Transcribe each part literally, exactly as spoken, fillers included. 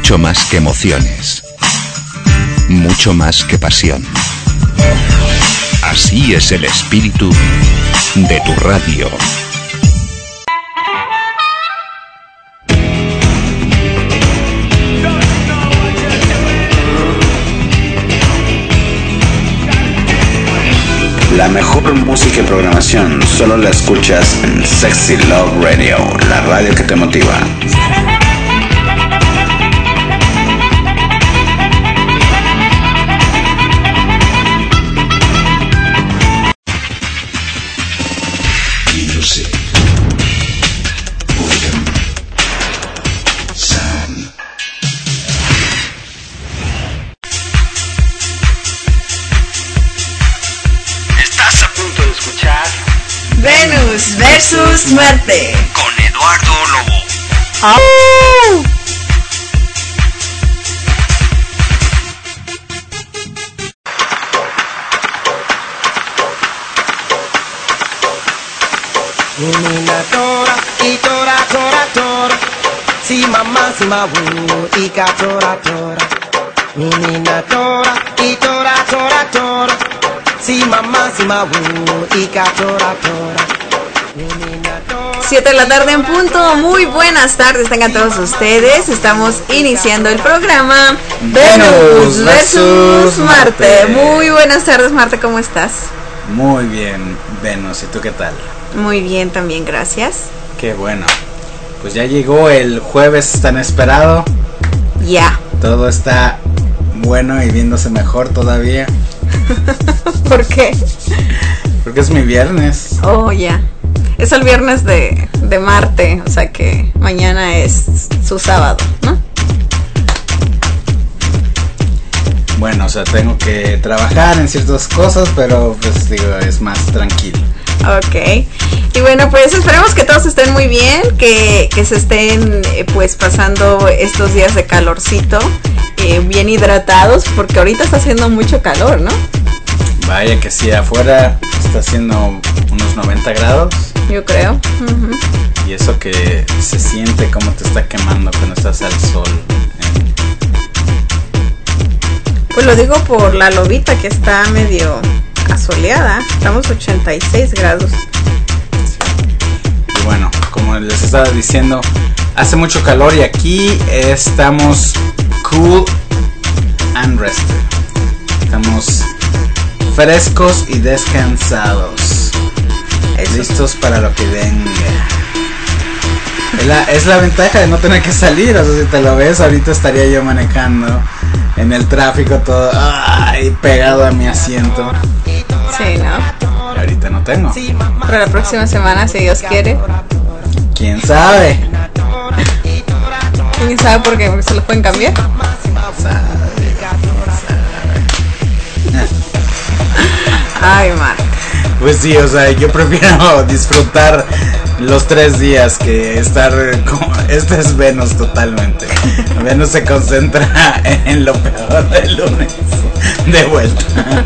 mucho más que emociones, mucho más que pasión. Así es el espíritu de tu radio. La mejor música y programación solo la escuchas en Sexy Love Radio, la radio que te motiva. Music, rhythm, sound. Estás a punto de escuchar Venus versus Marte con Eduardo Lobo. ¡Au! Nina tora, y tora, tora, tora. Si mamá, si ma wu, y ka tora, tora. Nina tora, y tora, tora, tora. Si mamá, si ma wu, y ka tora, tora. siete de la tarde en punto. Muy buenas tardes, tengan todos ustedes. Estamos iniciando el programa Venus versus Marte. Muy buenas tardes, Marte, ¿cómo estás? Muy bien, Venus, ¿y tú qué tal? Muy bien también, gracias. Qué bueno. Pues ya llegó el jueves tan esperado. Ya. Todo está bueno y viéndose mejor todavía. ¿Por qué? Porque es mi viernes. Oh, ya. Es el viernes de, de Marte, o sea que mañana es su sábado, ¿no? Bueno, o sea, tengo que trabajar en ciertas cosas, pero pues digo, es más tranquilo. Ok, y bueno, pues esperemos que todos estén muy bien, que, que se estén eh, pues pasando estos días de calorcito, eh, bien hidratados, porque ahorita está haciendo mucho calor, ¿no? Vaya que sí, afuera está haciendo unos noventa grados. Yo creo. Uh-huh. Y eso que se siente como te está quemando cuando estás al sol. ¿eh? Pues lo digo por la lobita que está medio asoleada, estamos ochenta y seis grados. Y bueno, como les estaba diciendo, hace mucho calor y aquí estamos cool and rested. Estamos frescos y descansados. Eso. Listos para lo que venga. Es la, es la ventaja de no tener que salir. O sea, si te lo ves, ahorita estaría yo manejando en el tráfico todo ay, pegado a mi asiento. Sí, ¿no? Y ahorita no tengo. Pero la próxima semana, si Dios quiere. ¿Quién sabe? ¿Quién sabe por qué se lo pueden cambiar? Sabe, sabe. Ay, Mar. Pues sí, o sea, yo prefiero disfrutar los tres días que estar como... Este es Venus totalmente. Venus se concentra en lo peor del lunes. De vuelta.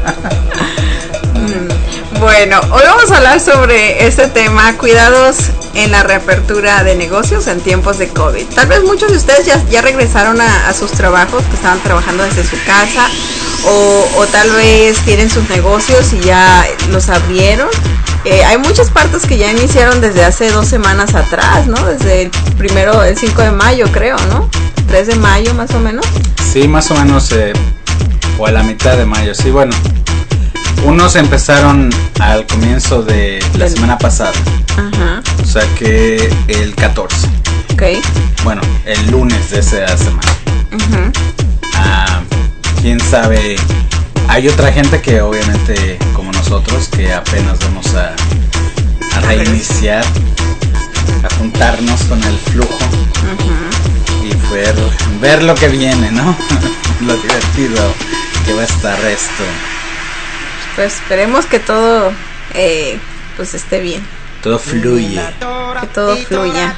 Bueno, hoy vamos a hablar sobre este tema, cuidados en la reapertura de negocios en tiempos de COVID. Tal vez muchos de ustedes ya, ya regresaron a, a sus trabajos, que estaban trabajando desde su casa, o, o tal vez tienen sus negocios y ya los abrieron. Eh, hay muchas partes que ya iniciaron desde hace dos semanas atrás, ¿no? Desde el primero, el cinco de mayo creo, ¿no? tres de mayo más o menos. Sí, más o menos, eh, o a la mitad de mayo, sí, bueno. Unos empezaron al comienzo de la semana pasada. Ajá. O sea que el catorce. Ok. Bueno, el lunes de esa semana. Uh-huh. Ah, quién sabe. Hay otra gente que obviamente como nosotros que apenas vamos a, a reiniciar, a juntarnos con el flujo. Uh-huh. Y ver, ver lo que viene, ¿no? Lo divertido que va a estar esto. Pues esperemos que todo eh, pues esté bien. Todo fluye. Que todo fluya.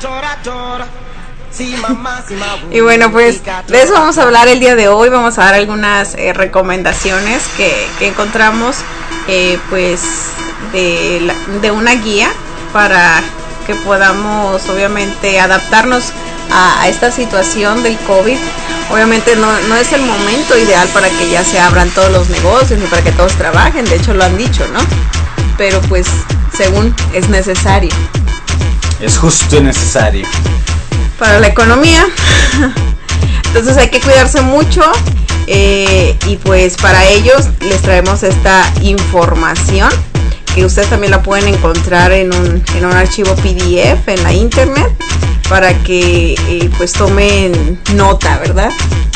Y bueno, pues de eso vamos a hablar el día de hoy. Vamos a dar algunas eh, recomendaciones que, que encontramos eh, pues de, la, de una guía para que podamos obviamente adaptarnos a, a esta situación del COVID. Obviamente no, no es el momento ideal para que ya se abran todos los negocios ni para que todos trabajen, de hecho lo han dicho, ¿no? Pero pues según es necesario. Es justo y necesario. Para la economía. Entonces hay que cuidarse mucho. Eh, y pues para ellos les traemos esta información que ustedes también la pueden encontrar en un, en un archivo P D F en la internet para que eh, pues tomen nota, ¿verdad?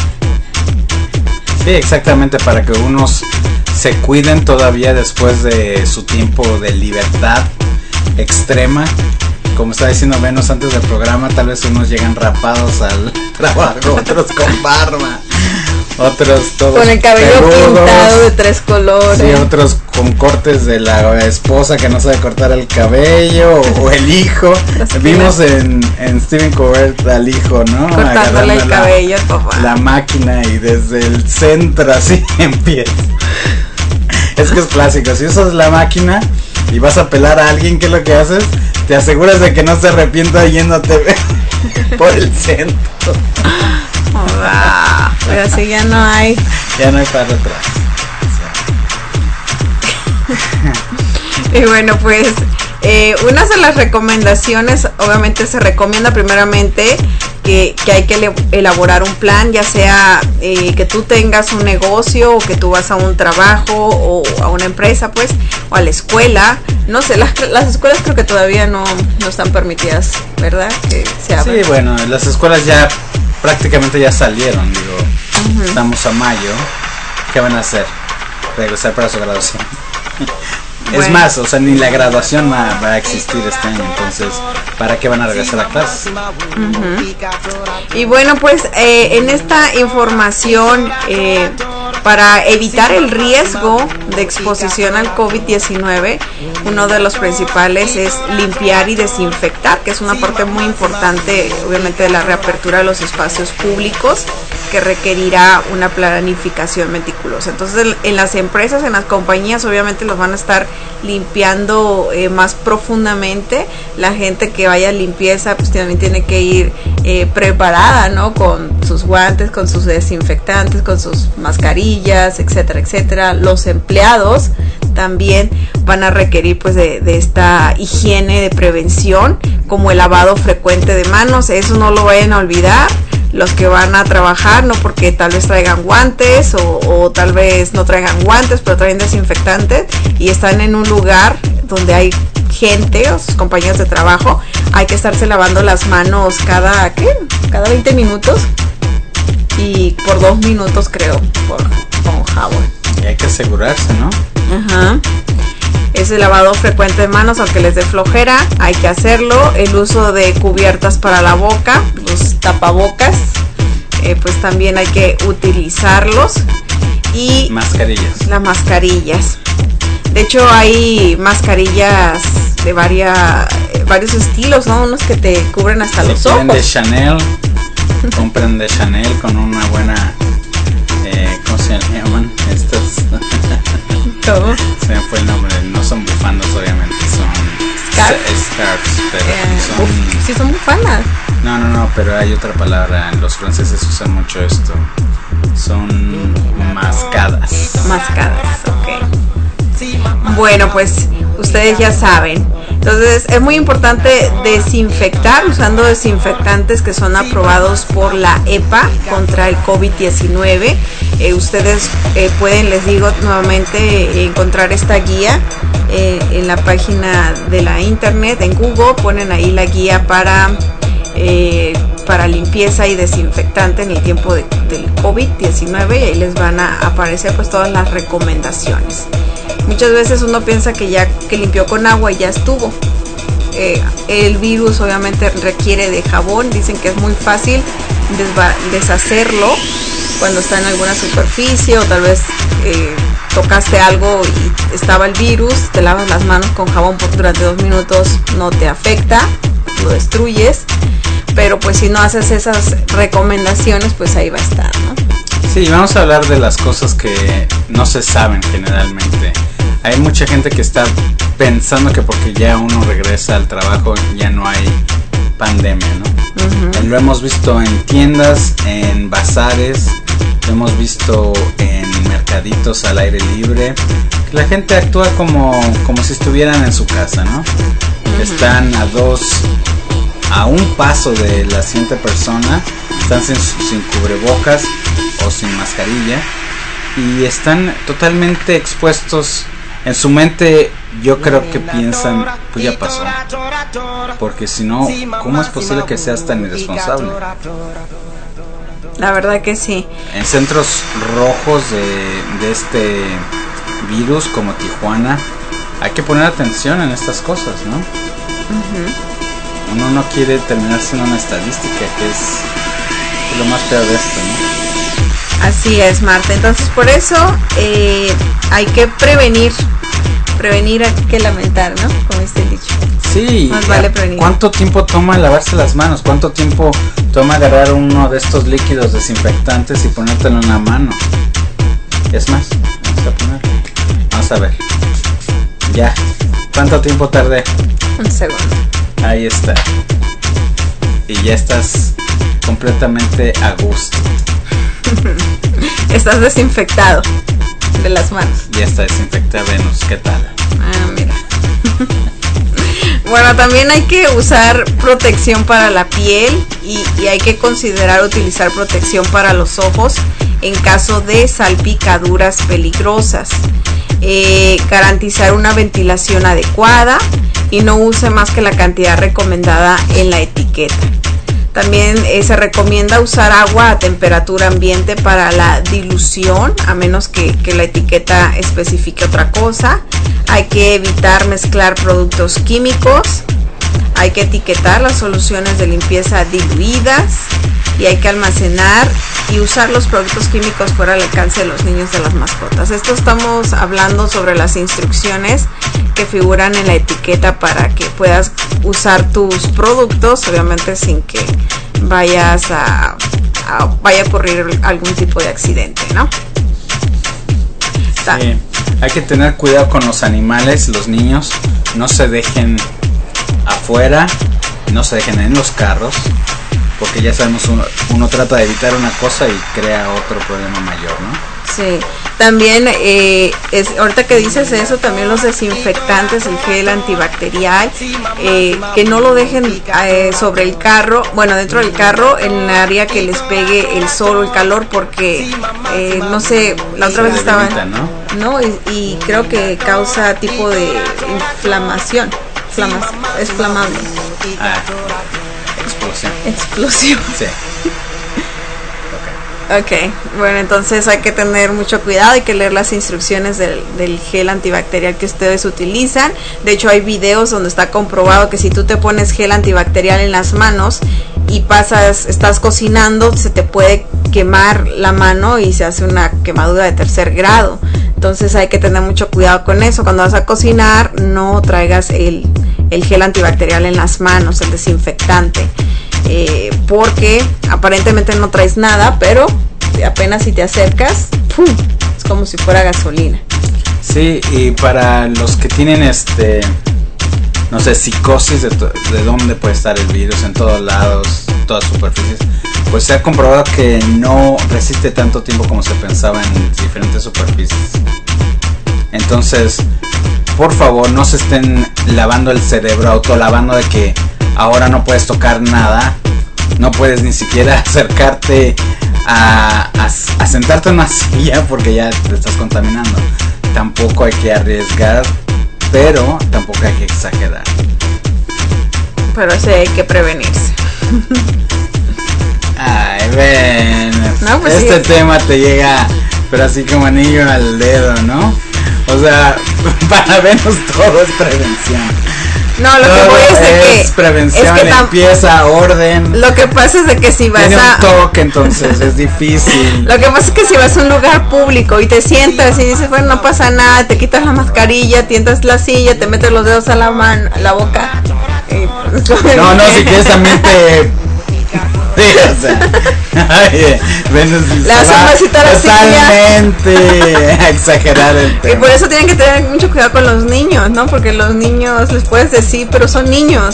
Sí, exactamente, para que unos se cuiden todavía después de su tiempo de libertad extrema. Como estaba diciendo menos antes del programa, tal vez unos llegan rapados al trabajo, otros con barba, otros todos con el cabello peludos, pintado de tres colores. Sí, otros con cortes de la esposa que no sabe cortar el cabello, o, o el hijo. Vimos en, en Stephen Colbert al hijo, ¿no? Cortándole el cabello, la, papá. La máquina y desde el centro así empieza. Es que es clásico, si usas la máquina y vas a pelar a alguien, ¿qué es lo que haces? Te aseguras de que no se arrepienta yéndote por el centro. Oh, pero así ya no hay. Ya no hay para atrás. Y bueno, pues eh, unas de las recomendaciones, obviamente se recomienda primeramente que, que hay que elaborar un plan, ya sea eh, que tú tengas un negocio o que tú vas a un trabajo o a una empresa, pues, o a la escuela. No sé, las, las escuelas creo que todavía no, no están permitidas, ¿verdad? Que se abran. Sí, bueno, las escuelas ya prácticamente ya salieron, digo, uh-huh. Estamos a mayo. ¿Qué van a hacer? Regresar para su graduación. Bueno. Es más, o sea, ni la graduación va, va a existir este año, entonces, ¿para qué van a regresar a clase? Uh-huh. Y bueno, pues eh, en esta información, eh, para evitar el riesgo de exposición al COVID diecinueve, uno de los principales es limpiar y desinfectar, que es una parte muy importante, obviamente, de la reapertura de los espacios públicos, que requerirá una planificación meticulosa. Entonces, en las empresas, en las compañías, obviamente los van a estar limpiando eh, más profundamente. La gente que vaya a limpieza, pues también tiene que ir eh, preparada, ¿no? Con sus guantes, con sus desinfectantes, con sus mascarillas, etcétera, etcétera. Los empleados también van a requerir pues de, de esta higiene de prevención, como el lavado frecuente de manos. Eso no lo vayan a olvidar. Los que van a trabajar, no porque tal vez traigan guantes o, o tal vez no traigan guantes, pero traen desinfectantes y están en un lugar donde hay gente o sus compañeros de trabajo, hay que estarse lavando las manos cada, ¿qué? Cada veinte minutos y por dos minutos creo, por, con jabón. Y hay que asegurarse, ¿no? Ajá. Ese lavado frecuente de manos, aunque les dé flojera, hay que hacerlo. El uso de cubiertas para la boca, los tapabocas, eh, pues también hay que utilizarlos. Y mascarillas. Las mascarillas. De hecho, hay mascarillas de varia, eh, varios estilos, ¿no? Unos que te cubren hasta si los ojos. de Chanel, compren de Chanel con una buena, eh, ¿cómo se llaman? Estas. ¿Cómo? Se me fue el nombre, no son bufandas obviamente, son Scarf. scarves, pero eh, son... Uf, sí, son bufandas. No, no, no, pero hay otra palabra, los franceses usan mucho esto, son mascadas. Mascadas, ok. Bueno, pues ustedes ya saben. Entonces es muy importante desinfectar usando desinfectantes que son aprobados por la E P A contra el COVID diecinueve. Eh, ustedes eh, pueden, les digo nuevamente, eh, encontrar esta guía eh, en la página de la internet, en Google, ponen ahí la guía para, eh, para limpieza y desinfectante en el tiempo de, del COVID diecinueve y ahí les van a aparecer pues todas las recomendaciones. Muchas veces uno piensa que ya que limpió con agua y ya estuvo. Eh, el virus obviamente requiere de jabón, dicen que es muy fácil desva- deshacerlo cuando está en alguna superficie o tal vez eh, tocaste algo y estaba el virus, te lavas las manos con jabón por, durante dos minutos, no te afecta, lo destruyes, pero pues si no haces esas recomendaciones pues ahí va a estar, ¿no? Sí, vamos a hablar de las cosas que no se saben generalmente. Hay mucha gente que está pensando que porque ya uno regresa al trabajo ya no hay pandemia, ¿no? Uh-huh. Lo hemos visto en tiendas, en bazares, lo hemos visto en mercaditos al aire libre. La gente actúa como, como si estuvieran en su casa, ¿no? Uh-huh. Están a dos, a un paso de la siguiente persona, están sin, sin cubrebocas o sin mascarilla y están totalmente expuestos. En su mente yo creo que piensan, pues ya pasó, porque si no, ¿cómo es posible que seas tan irresponsable? La verdad que sí. En centros rojos de, de este virus como Tijuana, hay que poner atención en estas cosas, ¿no? Uh-huh. Uno no quiere terminar siendo una estadística, que es lo más peor de esto, ¿no? Así es, Marta. Entonces por eso eh, hay que prevenir, prevenir hay que lamentar, ¿no? Como este dicho. Sí. Más vale prevenir. ¿Cuánto tiempo toma lavarse las manos? ¿Cuánto tiempo toma agarrar uno de estos líquidos desinfectantes y ponértelo en la mano? Es más, vamos a ponerlo. Vamos a ver. Ya. ¿Cuánto tiempo tardé? Un segundo. Ahí está. Y ya estás completamente a gusto. Estás desinfectado de las manos. Ya está desinfectada Venus, ¿qué tal? Ah, mira. Bueno, también hay que usar protección para la piel y, y hay que considerar utilizar protección para los ojos en caso de salpicaduras peligrosas. Eh, garantizar una ventilación adecuada y no use más que la cantidad recomendada en la etiqueta. También eh, se recomienda usar agua a temperatura ambiente para la dilución, a menos que, que la etiqueta especifique otra cosa. Hay que evitar mezclar productos químicos. Hay que etiquetar las soluciones de limpieza diluidas. Y hay que almacenar y usar los productos químicos fuera del alcance de los niños, de las mascotas. Esto estamos hablando sobre las instrucciones que figuran en la etiqueta para que puedas usar tus productos, obviamente sin que vayas a, a vaya a ocurrir algún tipo de accidente, ¿no? Sí, hay que tener cuidado con los animales, los niños, no se dejen afuera, no se dejen en los carros. Porque ya sabemos, uno, uno trata de evitar una cosa y crea otro problema mayor, ¿no? Sí, también eh, es, ahorita que dices eso, también los desinfectantes, el gel antibacterial, eh, que no lo dejen eh, sobre el carro, bueno, dentro del carro, en el área que les pegue el sol o el calor, porque, eh, no sé, la otra vez estaban, ¿no? No, y, y creo que causa tipo de inflamación, Flamas, es flamable. Ah. Explosión. Explosión. Sí. Okay. ok, bueno, entonces hay que tener mucho cuidado, hay que leer las instrucciones del, del gel antibacterial que ustedes utilizan. De hecho, hay videos donde está comprobado que si tú te pones gel antibacterial en las manos y pasas, estás cocinando, se te puede quemar la mano y se hace una quemadura de tercer grado. Entonces hay que tener mucho cuidado con eso. Cuando vas a cocinar, no traigas el, el gel antibacterial en las manos, el desinfectante. Eh, porque aparentemente no traes nada, pero apenas si te acercas, ¡pum!, es como si fuera gasolina. Sí, y para los que tienen este, no sé, psicosis de, de dónde puede estar el virus, en todos lados, todas superficies, pues se ha comprobado que no resiste tanto tiempo como se pensaba en diferentes superficies. Entonces, por favor, no se estén lavando el cerebro, autolavando de que ahora no puedes tocar nada, no puedes ni siquiera acercarte a, a, a sentarte en una silla porque ya te estás contaminando. Tampoco hay que arriesgar, pero tampoco hay que exagerar. Pero sí hay que prevenirse. Ay, ven, no, pues este sí. tema te llega, pero así como anillo al dedo, ¿no? O sea, para vernos todo es prevención. No, lo todo que voy es de es que prevención, es que limpieza, orden. Lo que pasa es de que si vas Tiene a un toque, entonces es difícil. Lo que pasa es que si vas a un lugar público y te sientas y dices, bueno, no pasa nada, te quitas la mascarilla, tientas la silla, te metes los dedos a la mano, a la boca. Y... No, no, si quieres también te... Sí, o sea, ay, Venus le hacen un besito a la totalmente a exagerar el tema. Y por eso tienen que tener mucho cuidado con los niños, ¿no? Porque los niños les puedes decir, pero son niños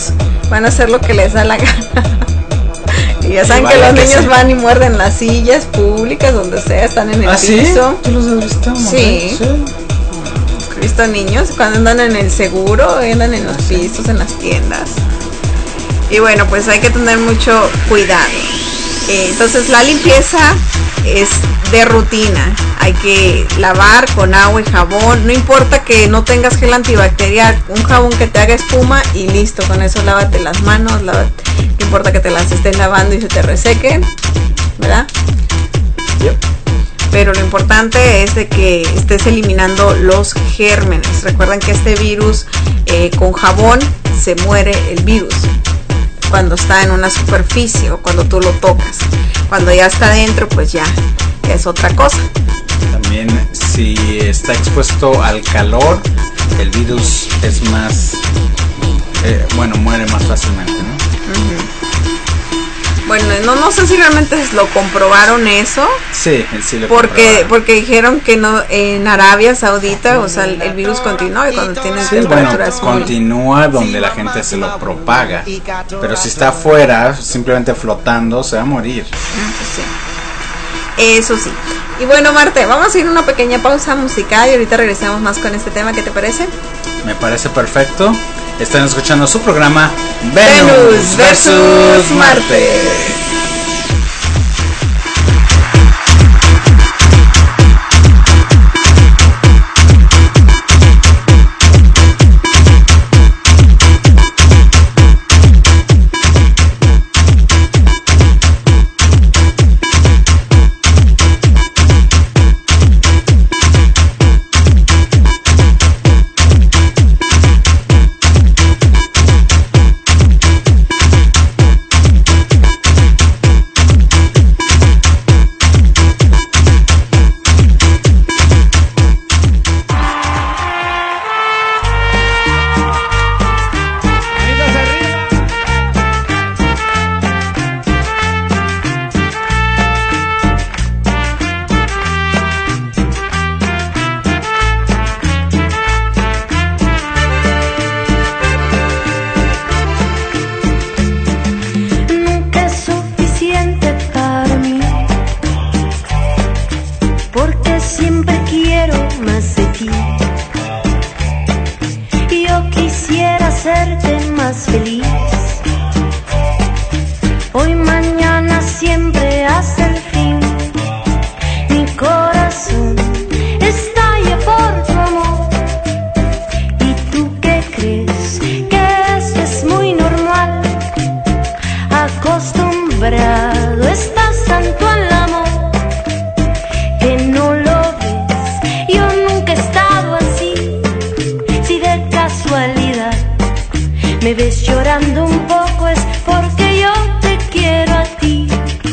van a hacer lo que les da la gana. Y ya saben Y que vaya los que niños sí. van y muerden las sillas públicas, donde sea, están en el ¿Ah, sí? piso. ¿Tú los has visto? Sí. He visto niños cuando andan en el seguro, andan en los pisos, en las tiendas. Y bueno, pues hay que tener mucho cuidado. Eh, entonces la limpieza es de rutina. Hay que lavar con agua y jabón. No importa que no tengas gel antibacterial, un jabón que te haga espuma y listo. Con eso lávate las manos. Lávate. No importa que te las estés lavando y se te resequen, ¿verdad? Yep. Pero lo importante es de que estés eliminando los gérmenes. Recuerden que este virus, eh, con jabón se muere el virus cuando está en una superficie o cuando tú lo tocas. Cuando ya está dentro, pues ya es otra cosa. También si está expuesto al calor, el virus es más, eh, bueno, muere más fácilmente, ¿no? Uh-huh. Bueno, no, no sé si realmente lo comprobaron eso. Sí, sí lo porque comprobaron. porque dijeron que no en Arabia Saudita, o sea, el, el virus continúa y cuando tienen Sí, bueno, temperaturas muy- continúa donde la gente se lo propaga, pero si está afuera, simplemente flotando, se va a morir. Ah, pues sí. Eso sí. Y bueno, Marte, vamos a ir a una pequeña pausa musical y ahorita regresamos más con este tema. ¿Qué te parece? Me parece perfecto. Están escuchando su programa Venus Venus versus versus Marte. Marte. Nunca es suficiente para mí, porque siempre quiero más de ti. Yo quisiera hacerte más feliz, hoy, mañana, siempre hasta el fin. Mi corazón estalla por tu amor. ¿Y tú qué crees? Que esto es muy normal. Acostumbrado estás tanto al amor que no lo ves. Yo nunca he estado así. Si de casualidad me ves llorando un poco, es porque yo te quiero a ti.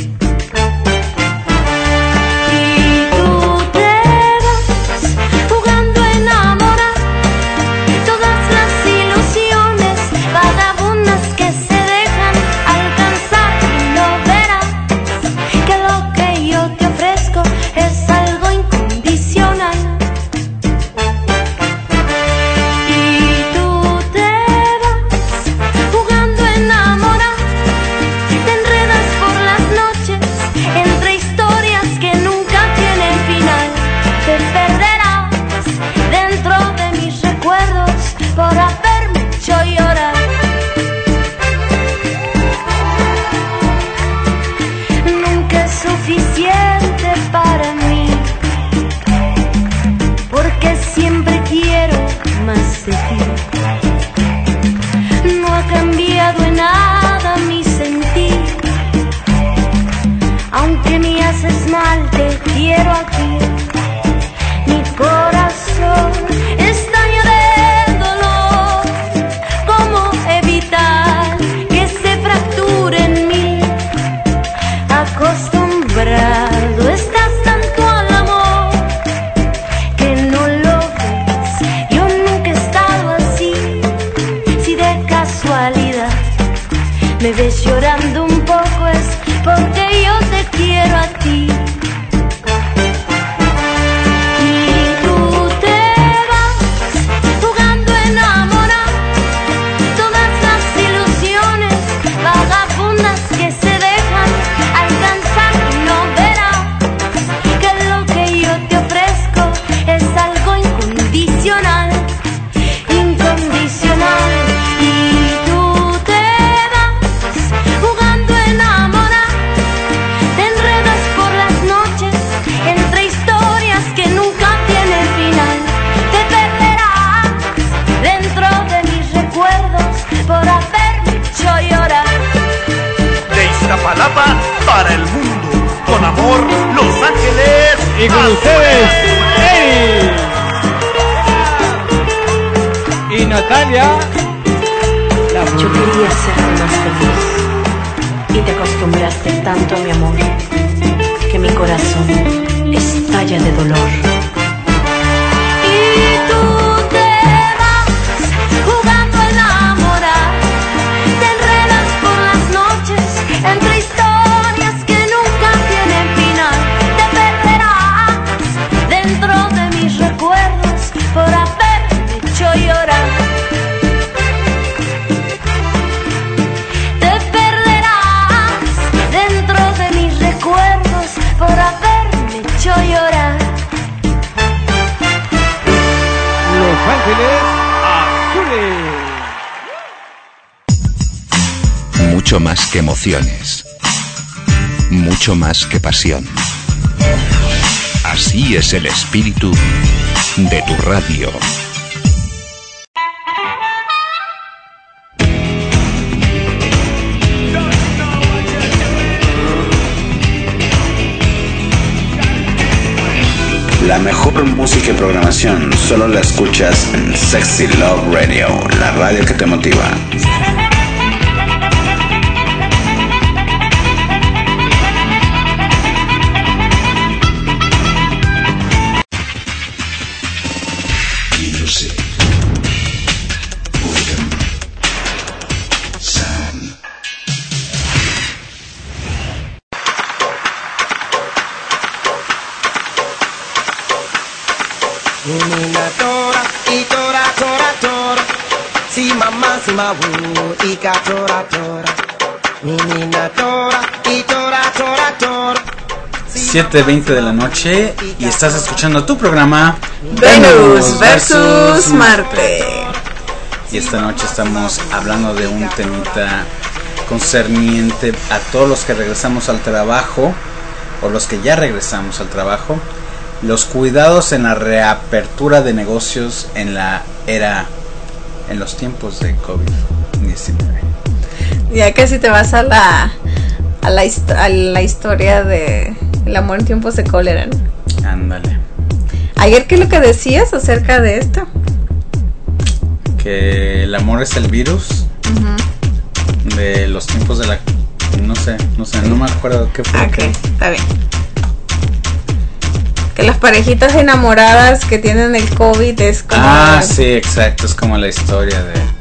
Y tú te vas jugando a enamorar todas las ilusiones vagabundas que se dejan alcanzar, y no verás que lo que yo te ofrezco es algo incondicional. Y tú te vas jugando a enamorar, te enredas por las noches entre historias que nunca tienen final. Te perderás dentro de mis recuerdos por haberme hecho llorar. Nunca es suficiente para mí, porque siempre quiero más de ti. No ha cambiado en nada mi sentir, aunque me haces mal, te quiero aquí. Mi corazón estalla de dolor. ¿Cómo evitar que se fracture en mí? Acostumbrado estás tanto al amor que no lo ves. Yo nunca he estado así. Si de casualidad me ves llorando un poco, es porque yo te quiero a ti. para el mundo. Con amor, Los Ángeles. Y con ustedes, Eddie. Y Natalia. La Yo quería ser más feliz. Y te acostumbraste tanto a mi amor que mi corazón estalla de dolor. Y tú te vas jugando a enamorar, te enredas por las noches entre historias que nunca tienen final. Te perderás dentro de mis recuerdos por haberme hecho llorar. Te perderás dentro de mis recuerdos por haberme hecho llorar. Los Ángeles Azules. Mucho más que emociones. Mucho más que pasión. Así es el espíritu de tu radio. La mejor música y programación solo la escuchas en Sexy Love Radio, la radio que te motiva. Music. Rhythm. Sound. Menina tora, y tora, tora, tora. Si mamá, si ma wu, y ka tora, tora. Menina tora, y tora, tora, tora. siete veinte de la noche y estás escuchando tu programa Venus versus Marte. Y esta noche estamos hablando de un temita concerniente a todos los que regresamos al trabajo o los que ya regresamos al trabajo. Los cuidados en la reapertura de negocios en la era, en los tiempos de COVID diecinueve. Ya casi te vas a la a la, hist- a la historia de el amor en tiempos de cólera, ¿no? Ándale. Ayer, ¿qué es lo que decías acerca de esto? Que el amor es el virus uh-huh. de los tiempos de la... No sé, no sé, no me acuerdo qué fue. Ok, que... está bien. Que las parejitas enamoradas que tienen el COVID es como... Ah, sí, exacto, es como la historia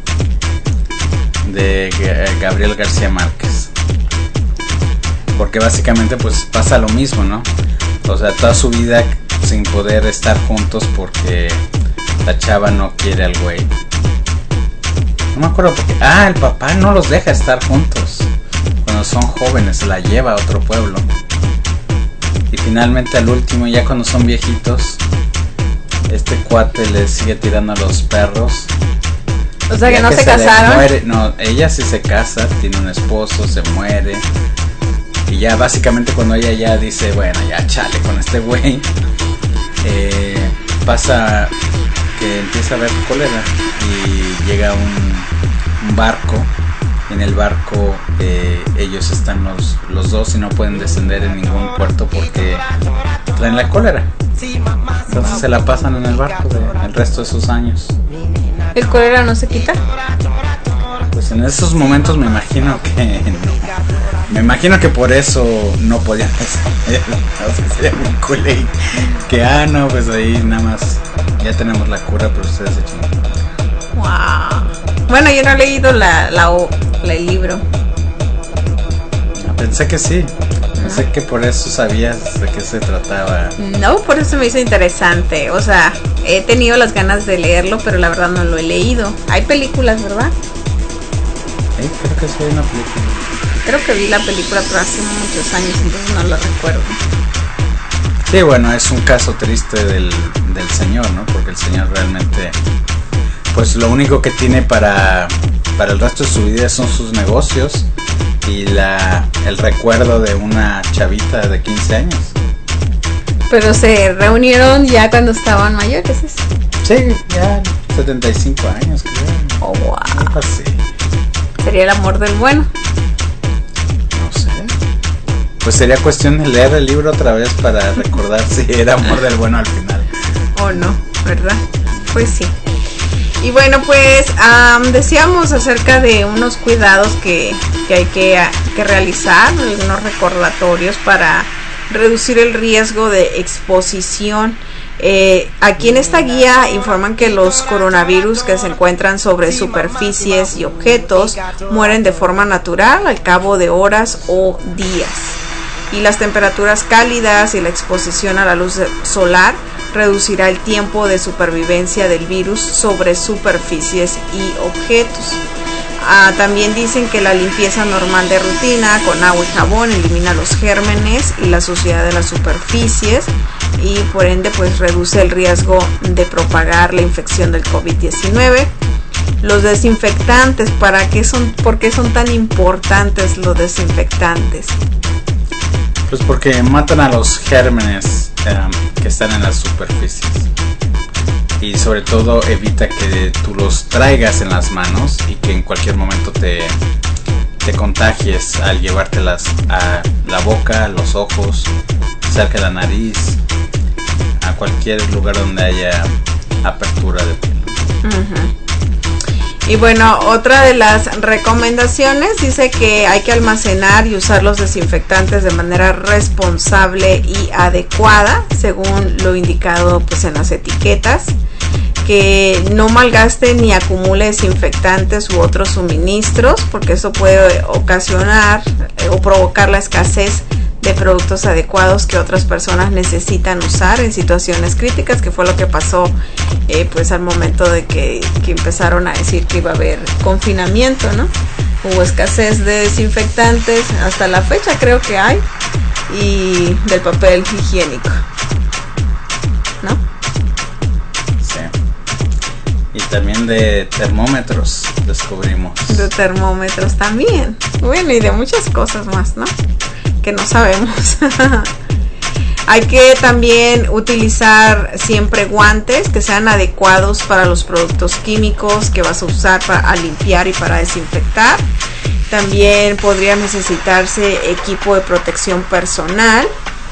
de de Gabriel García Márquez. Porque básicamente pues pasa lo mismo, ¿no? O sea, toda su vida sin poder estar juntos porque la chava no quiere al güey. No me acuerdo porque... Ah, el papá no los deja estar juntos. Cuando son jóvenes, se la lleva a otro pueblo. Y finalmente al último, ya cuando son viejitos, este cuate le sigue tirando a los perros. O sea, que no que se, se casaron. Muere, no, ella sí se casa, tiene un esposo, se muere. Y ya básicamente cuando ella ya dice, bueno, ya chale con este güey, eh, pasa que empieza a haber cólera y llega un, un barco. En el barco eh, ellos están los, los dos y no pueden descender en ningún puerto porque traen la cólera. Entonces se la pasan en el barco de, el resto de sus años. ¿El cólera no se quita? Pues en esos momentos me imagino que no. Me imagino que por eso no podían descender. O sea, sería muy cool y que ah no, pues ahí nada más ya tenemos la cura, pero ustedes echan. Wow. Bueno, yo no he leído la, la, la el libro. Pensé que sí. Pensé que por eso sabías de qué se trataba. No, por eso me hizo interesante. O sea, he tenido las ganas de leerlo, pero la verdad no lo he leído. Hay películas, ¿verdad? Eh, creo que sí hay una película. Creo que vi la película, pero hace muchos años, entonces no lo recuerdo. Sí, bueno, es un caso triste del, del señor, ¿no? Porque el señor realmente, pues lo único que tiene para, para el resto de su vida son sus negocios y la el recuerdo de una chavita de quince años. Pero se reunieron ya cuando estaban mayores, ¿es? Sí, ya setenta y cinco años, creo. Oh, wow. Algo así. Sería el amor del bueno. No sé. pues sería cuestión de leer el libro otra vez para recordar si era amor del bueno al final. O no, ¿verdad? Pues sí. Y bueno, pues um, decíamos acerca de unos cuidados que, que hay que, que realizar, algunos recordatorios para reducir el riesgo de exposición. Eh, aquí en esta guía informan que los coronavirus que se encuentran sobre superficies y objetos mueren de forma natural al cabo de horas o días. Y las temperaturas cálidas y la exposición a la luz solar reducirá el tiempo de supervivencia del virus sobre superficies y objetos. Ah, también dicen que la limpieza normal de rutina con agua y jabón elimina los gérmenes y la suciedad de las superficies y por ende pues reduce el riesgo de propagar la infección del COVID diecinueve. Los desinfectantes, ¿para qué son, por qué son tan importantes los desinfectantes? Pues porque matan a los gérmenes um, que están en las superficies y sobre todo evita que tú los traigas en las manos y que en cualquier momento te, te contagies al llevártelas a la boca, a los ojos, cerca de la nariz, a cualquier lugar donde haya apertura de piel. Uh-huh. Y bueno, otra de las recomendaciones dice que hay que almacenar y usar los desinfectantes de manera responsable y adecuada, según lo indicado pues en las etiquetas, que no malgaste ni acumule desinfectantes u otros suministros, porque eso puede ocasionar eh, o provocar la escasez de productos adecuados que otras personas necesitan usar en situaciones críticas, que fue lo que pasó eh, pues al momento de que, que empezaron a decir que iba a haber confinamiento, ¿no? Hubo escasez de desinfectantes, hasta la fecha creo que hay, y del papel higiénico, ¿no? Sí. Y también de termómetros descubrimos. De termómetros también. Bueno, y de muchas cosas más, ¿no? Que no sabemos. Hay que también utilizar siempre guantes que sean adecuados para los productos químicos que vas a usar para limpiar y para desinfectar. También podría necesitarse equipo de protección personal.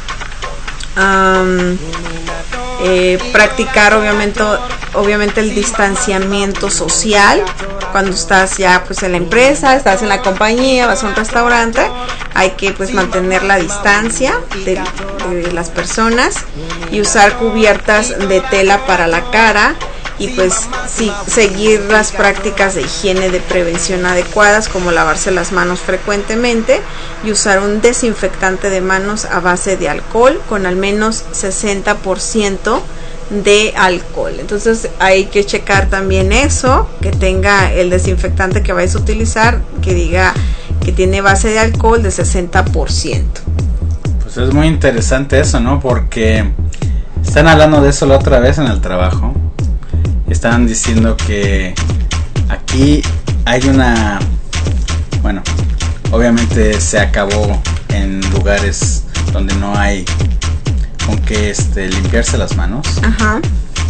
Um, eh, practicar obviamente obviamente el distanciamiento social cuando estás ya pues en la empresa, estás en la compañía, vas a un restaurante, hay que pues mantener la distancia de, de las personas y usar cubiertas de tela para la cara y pues sí, seguir las prácticas de higiene de prevención adecuadas, como lavarse las manos frecuentemente y usar un desinfectante de manos a base de alcohol con al menos sesenta por ciento de alcohol. Entonces hay que checar también eso, que tenga el desinfectante que vais a utilizar, que diga que tiene base de alcohol de sesenta por ciento. Pues es muy interesante eso, ¿no? Porque están hablando de eso la otra vez en el trabajo. Estaban diciendo que aquí hay una, bueno, obviamente se acabó en lugares donde no hay con que este, limpiarse las manos. Ajá.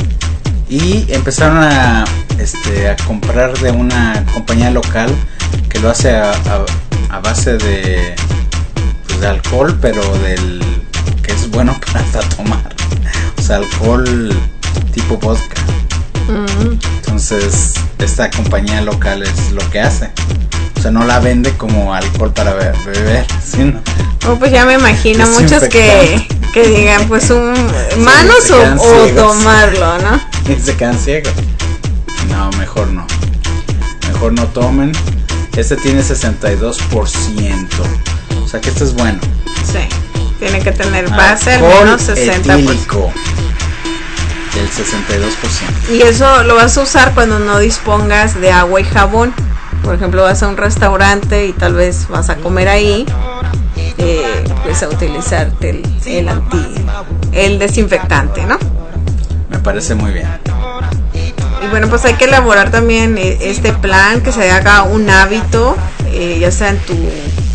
Y empezaron a, este, a comprar de una compañía local que lo hace a, a, a base de, pues de alcohol, pero del que es bueno para tomar. O sea, alcohol tipo vodka. Mm. Entonces esta compañía local es lo que hace, o sea, no la vende como alcohol para beber, sino oh, pues ya me imagino muchos que, que digan pues un manos sí, o, o tomarlo, ¿no? Y se quedan ciegos. No, mejor no, mejor no tomen. Este tiene sesenta y dos por ciento, o sea que este es bueno. Sí, tiene que tener base al menos sesenta por ciento. Del sesenta y dos por ciento. Y eso lo vas a usar cuando no dispongas de agua y jabón. Por ejemplo, vas a un restaurante y tal vez vas a comer ahí, eh, pues a utilizarte el, el anti, el desinfectante, ¿no? Me parece muy bien. Y bueno, pues hay que elaborar también este plan, que se haga un hábito, eh, ya sea en tu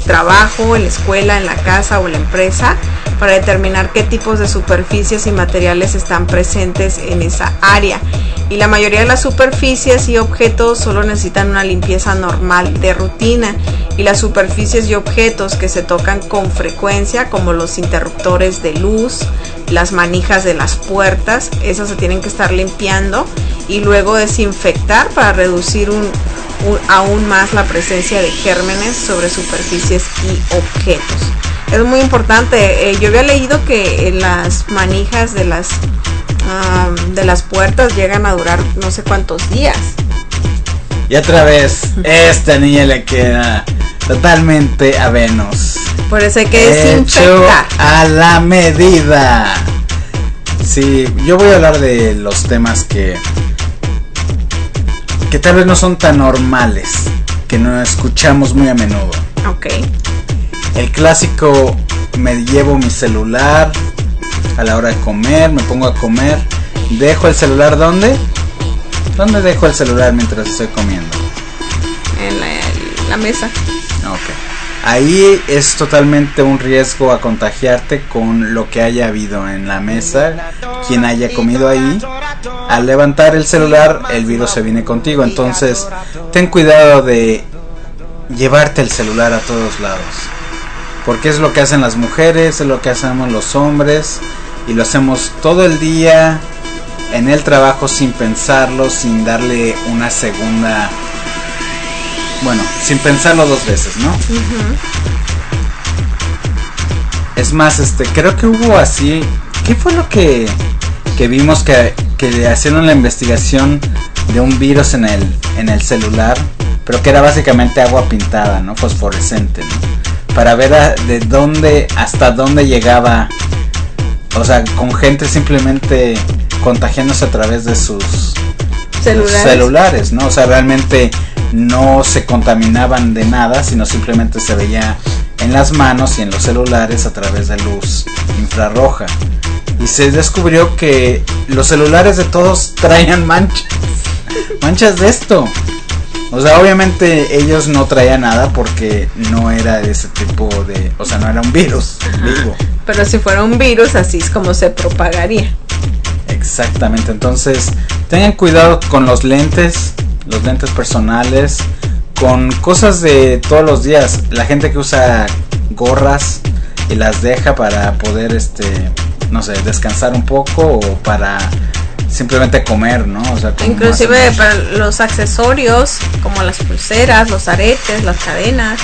trabajo, en la escuela, en la casa o en la empresa, para determinar qué tipos de superficies y materiales están presentes en esa área. Y la mayoría de las superficies y objetos solo necesitan una limpieza normal de rutina, y las superficies y objetos que se tocan con frecuencia, como los interruptores de luz, las manijas de las puertas, esas se tienen que estar limpiando y luego desinfectar para reducir un, un, aún más la presencia de gérmenes sobre superficies y objetos. Es muy importante. Eh, yo había leído que en las manijas de las um, de las puertas llegan a durar no sé cuántos días. Y otra vez, esta niña le queda totalmente a Venus. Por eso hay que desinfectar. Hecho a la medida. Sí, yo voy a hablar de los temas que que tal vez no son tan normales, que no escuchamos muy a menudo. Ok. El clásico, me llevo mi celular a la hora de comer, me pongo a comer, dejo el celular, ¿dónde? ¿Dónde dejo el celular mientras estoy comiendo? En la, en la mesa. Ok. Ahí es totalmente un riesgo a contagiarte con lo que haya habido en la mesa, quien haya comido ahí. Al levantar el celular, el virus se viene contigo. Entonces, ten cuidado de llevarte el celular a todos lados, porque es lo que hacen las mujeres, es lo que hacemos los hombres, y lo hacemos todo el día en el trabajo sin pensarlo, sin darle una segunda, bueno, sin pensarlo dos veces, ¿no? Uh-huh. Es más, este, creo que hubo así, ¿qué fue lo que que vimos que que le hicieron la investigación de un virus en el en el celular, pero que era básicamente agua pintada, ¿no? Fosforescente, ¿no? Para ver a, de dónde, hasta dónde llegaba, o sea, con gente simplemente contagiándose a través de sus celulares, celulares, ¿no? O sea, realmente no se contaminaban de nada, sino simplemente se veía en las manos y en los celulares a través de luz infrarroja. Y se descubrió que los celulares de todos traían manchas, manchas de esto. O sea, obviamente ellos no traían nada porque no era de ese tipo de, o sea, no era un virus vivo. Pero si fuera un virus, así es como se propagaría. Exactamente. Entonces, tengan cuidado con los lentes, los lentes personales, con cosas de todos los días. La gente que usa gorras y las deja para poder, este, no sé, descansar un poco o para simplemente comer, ¿no? O sea, inclusive para los accesorios como las pulseras, los aretes, las cadenas.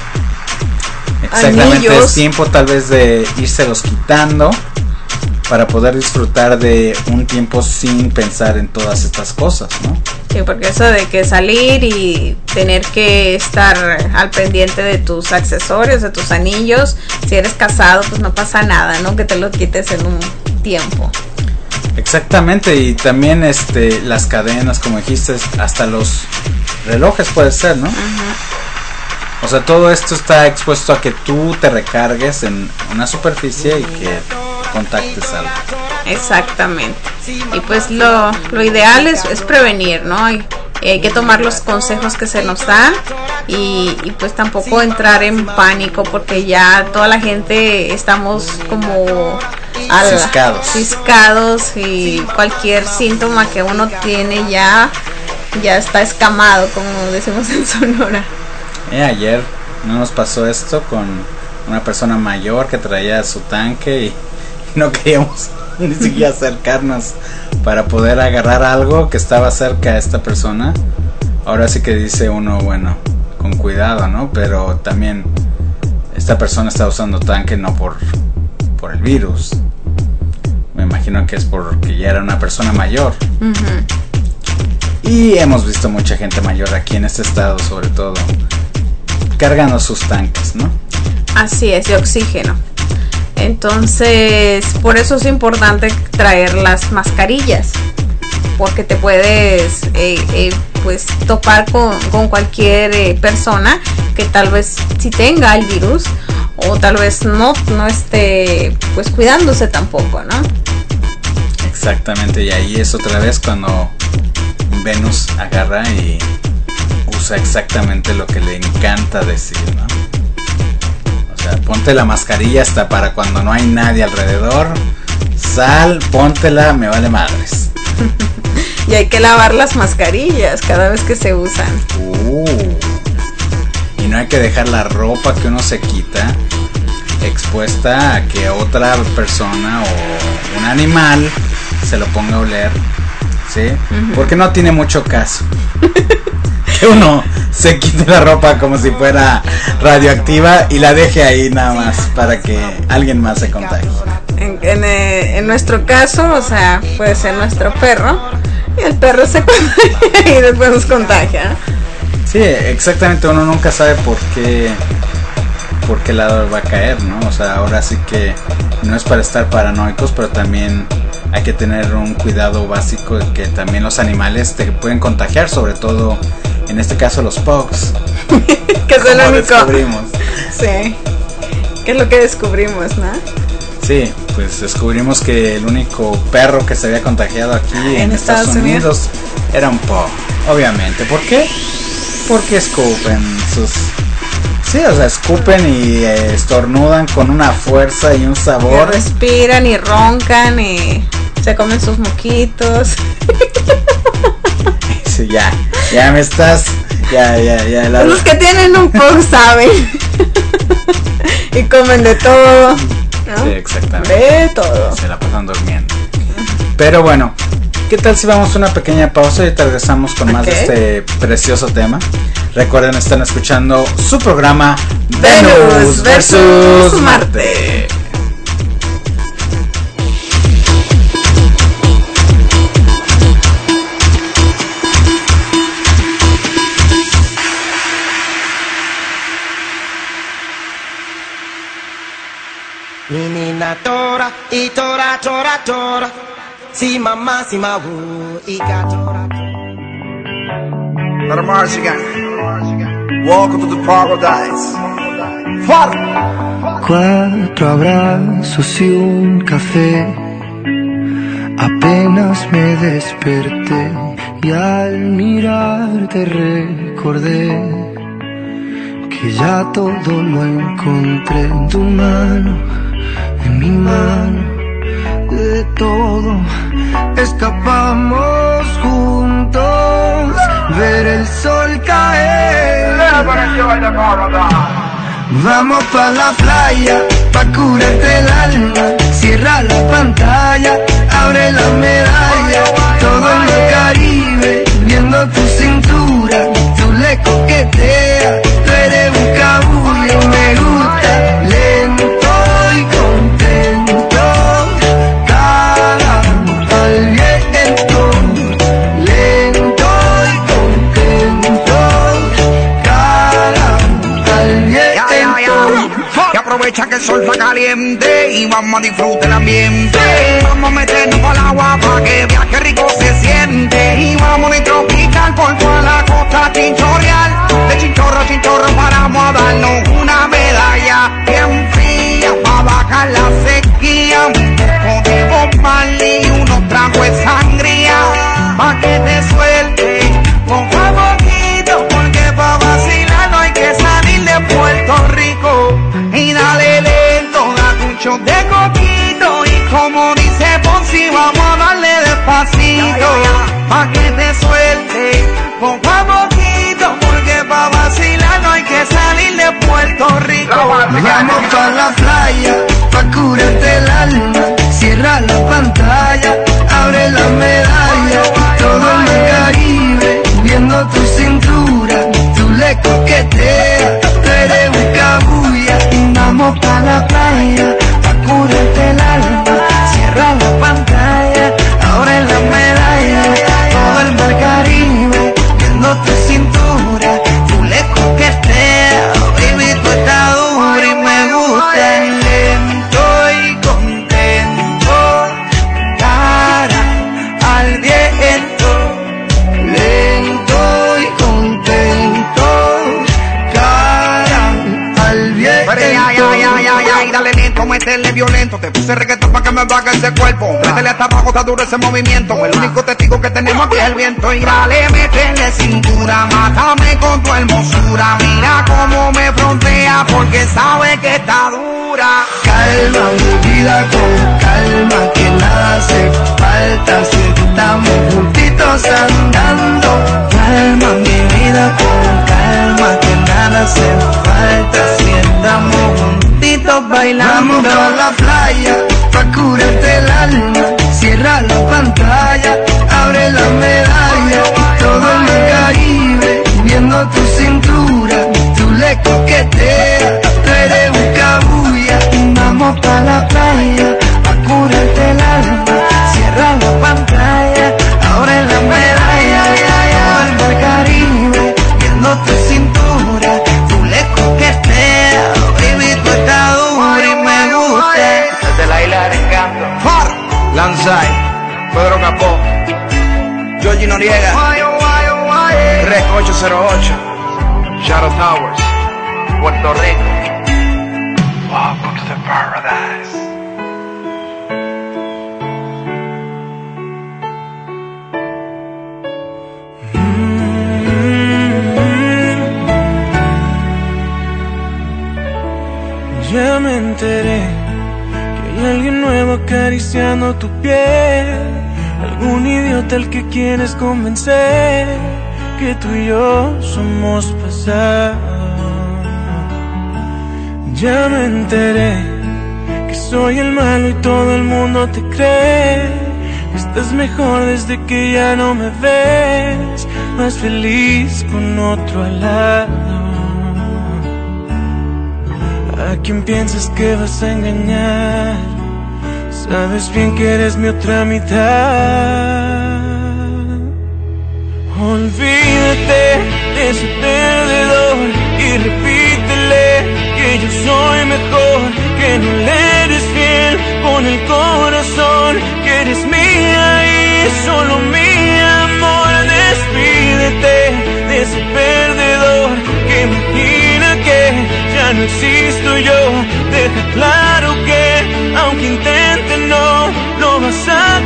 Exactamente, anillos. Es tiempo tal vez de írselos quitando para poder disfrutar de un tiempo sin pensar en todas estas cosas, ¿no? Sí, porque eso de que salir y tener que estar al pendiente de tus accesorios, de tus anillos, si eres casado, pues no pasa nada, ¿no? Que te los quites en un tiempo. Exactamente, y también este las cadenas, como dijiste, hasta los relojes puede ser, ¿no? Uh-huh. O sea, todo esto está expuesto a que tú te recargues en una superficie y que contactes algo. Exactamente. Y pues lo, lo ideal es, es prevenir, ¿no? Y, y hay que tomar los consejos que se nos dan y, y pues tampoco entrar en pánico, porque ya toda la gente estamos como al, ciscados. ciscados y cualquier síntoma que uno tiene ya ya está escamado, como decimos en Sonora. Eh, ayer no nos pasó esto con una persona mayor que traía su tanque y no queríamos ni siquiera acercarnos para poder agarrar algo que estaba cerca de esta persona. Ahora sí que dice uno, bueno, con cuidado, ¿no? Pero también esta persona está usando tanque no por por el virus. Me imagino que es porque ya era una persona mayor. Uh-huh. Y hemos visto mucha gente mayor aquí en este estado, sobre todo, cargando sus tanques, ¿no? Así es, de oxígeno. Entonces, por eso es importante traer las mascarillas, porque te puedes eh, eh, pues topar con, con cualquier eh, persona que tal vez sí tenga el virus o tal vez no, no esté pues cuidándose tampoco, ¿no? Exactamente, y ahí es otra vez cuando Venus agarra y usa exactamente lo que le encanta decir, ¿no? O sea, ponte la mascarilla hasta para cuando no hay nadie alrededor. Sal, póntela, me vale madres. Y hay que lavar las mascarillas cada vez que se usan. Uh, y no hay que dejar la ropa que uno se quita expuesta a que otra persona o un animal se lo ponga a oler, ¿sí? Uh-huh. Porque no tiene mucho caso que uno se quite la ropa como si fuera radioactiva y la deje ahí nada más para que alguien más se contagie. En, en, eh, en nuestro caso, o sea, puede ser nuestro perro y el perro se contagia y después nos contagia. Sí, exactamente, uno nunca sabe por qué por qué lado va a caer, ¿no? O sea, ahora sí que no es para estar paranoicos, pero también hay que tener un cuidado básico de que también los animales te pueden contagiar, sobre todo en este caso los pugs. Que es lo único. Descubrimos. Sí. ¿Qué es lo que descubrimos, no? Sí, pues descubrimos que el único perro que se había contagiado aquí en, en Estados, Estados Unidos, Unidos era un pug, obviamente. ¿Por qué? Porque escupen sus... Sí, o sea, escupen y eh, estornudan con una fuerza y un sabor. Que respiran y roncan y se comen sus moquitos. Sí, ya, ya me estás... Ya, ya, ya. La... Los que tienen un pug saben. Y comen de todo, ¿no? Sí, exactamente. De todo. Se la pasan durmiendo. Pero bueno, ¿qué tal si vamos a una pequeña pausa y te regresamos con okay. más de este precioso tema? Recuerden, están escuchando su programa Venus versus Marte. Menina tora y tora tora tora, si mamá si mabu y tora. Let Mars again. Welcome to the paradise. Cuatro abrazos y un café. Apenas me desperté y al mirarte recordé que ya todo lo encontré en tu mano, en mi mano. De todo escapamos juntos, ver el sol caer. Vamos pa' la playa, pa' curarte el alma. Cierra la pantalla, abre la medalla. Todo en el Caribe, viendo tu cintura. Tú le coqueteas, tú eres un cabullo. Me gusta lento y contento, cara al viento. Lento y contento, cara al viento. Y aprovecha que el sol está caliente y vamos a disfrutar el ambiente. Vamos a meternos para el agua para que vea que rico se siente. Y vamos a tropical por toda la costa chinchorreal. De chinchorro a chinchorro paramos a darnos una medalla bien fría para bajar la sequía. Un poco de Bob Marley y unos tragos de sangría pa' que te suelte poco a poquito, porque pa' vacilar no hay que salir de Puerto Rico. Y dale lento, date un shot de coquito. Y como dice Ponzi, vamos a darle despacito pa' que te suelte poco a poquito, porque pa' vacilar no hay que salir de Puerto Rico. Vamos pa' la playa, pa' curarte el alma. Cierra la pantalla, abre la medalla. Todo en el Caribe, viendo tu cintura. Tú le coqueteas, tú eres un cabulla. Vamos pa' la playa, pa' curarte el alma. Cierra la pantalla, abre la medalla. Todo el mar Caribe, viendo tu cintura. Tú le coqueteas, baby, tú estás dura y me gusta el lento. sentimientos. Te puse reggaetón pa' que me baje ese cuerpo. Métele hasta abajo, está duro ese movimiento. El único testigo que tenemos aquí es el viento. Y dale, métele cintura, mátame con tu hermosura. Mira cómo me frontea porque sabe que está dura. Calma mi vida con calma, que nada hace falta si estamos juntitos andando. Calma mi vida con calma, que nada hace falta si estamos juntitos bailando. Vamos pa' la playa, pa' curarte el alma. Cierra la pantalla, abre la medalla. Todo en el Caribe, viendo tu cintura. Tú le coqueteas, tú eres un cabulla. Vamos pa' la playa, pa' curarte el alma. Cierra la pantalla, abre la medalla. Todo el Caribe, viendo tu cintura. Tú le coqueteas, baby, tú estás dura y me gusta. Desde la isla de Encanto. Lanzai, Pedro Capó, Georgie Noriega, Rec ocho cero ocho, Shadow Towers, Puerto Rico. Welcome to the paradise. Ya me enteré que hay alguien nuevo acariciando tu piel. Algún idiota al que quieres convencer que tú y yo somos pasado. Ya me enteré que soy el malo y todo el mundo te cree. Estás mejor desde que ya no me ves, más feliz con otro al lado. ¿A quién piensas que vas a engañar? Sabes bien que eres mi otra mitad. Olvídate de ese perdedor y repítele que yo soy mejor, que no le eres fiel con el corazón, que eres mía y solo mi amor. Despídete de ese perdedor que imagina que ya no existo yo. Deja claro que aunque intente no lo vas a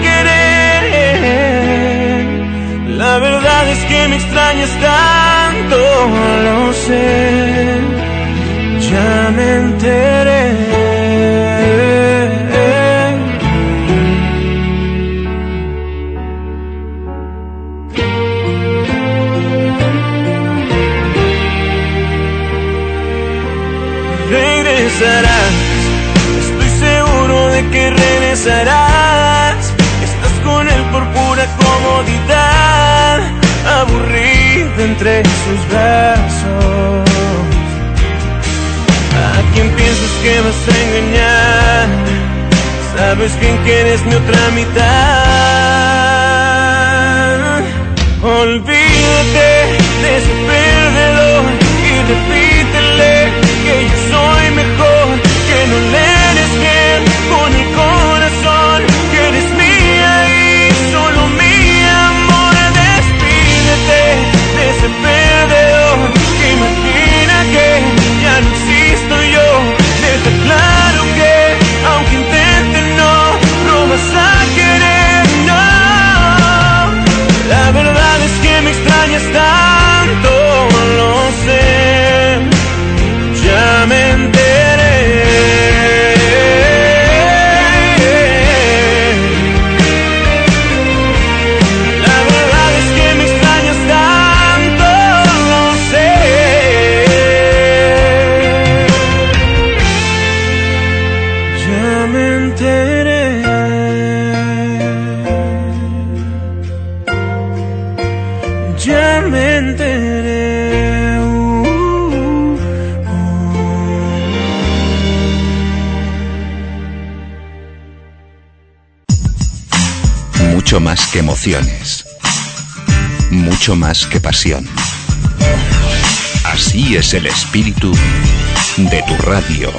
querer. La verdad es que me extrañas tanto, lo sé, ya me enteré. Regresarás, estoy seguro de que regresarás. Estás con él por pura comodidad, aburrida entre sus brazos. ¿A quién piensas que vas a engañar? Sabes bien que eres mi otra mitad. Olvídate de ese perdedor y repítele que yo soy mejor, que no le eres fiel con el corazón, que eres mía y solo mi amor. Despídete de ese perdedor que imagina que ya no existo yo. Deja claro que aunque intente no lo vas a querer, no. La verdad es que me extrañas tanto, lo sé, ya me enteré. La verdad es que me extrañas tanto, lo sé, ya me enteré. Ya me enteré. uh, uh. Mucho más que emociones, mucho más que pasión. Así es el espíritu de tu radio.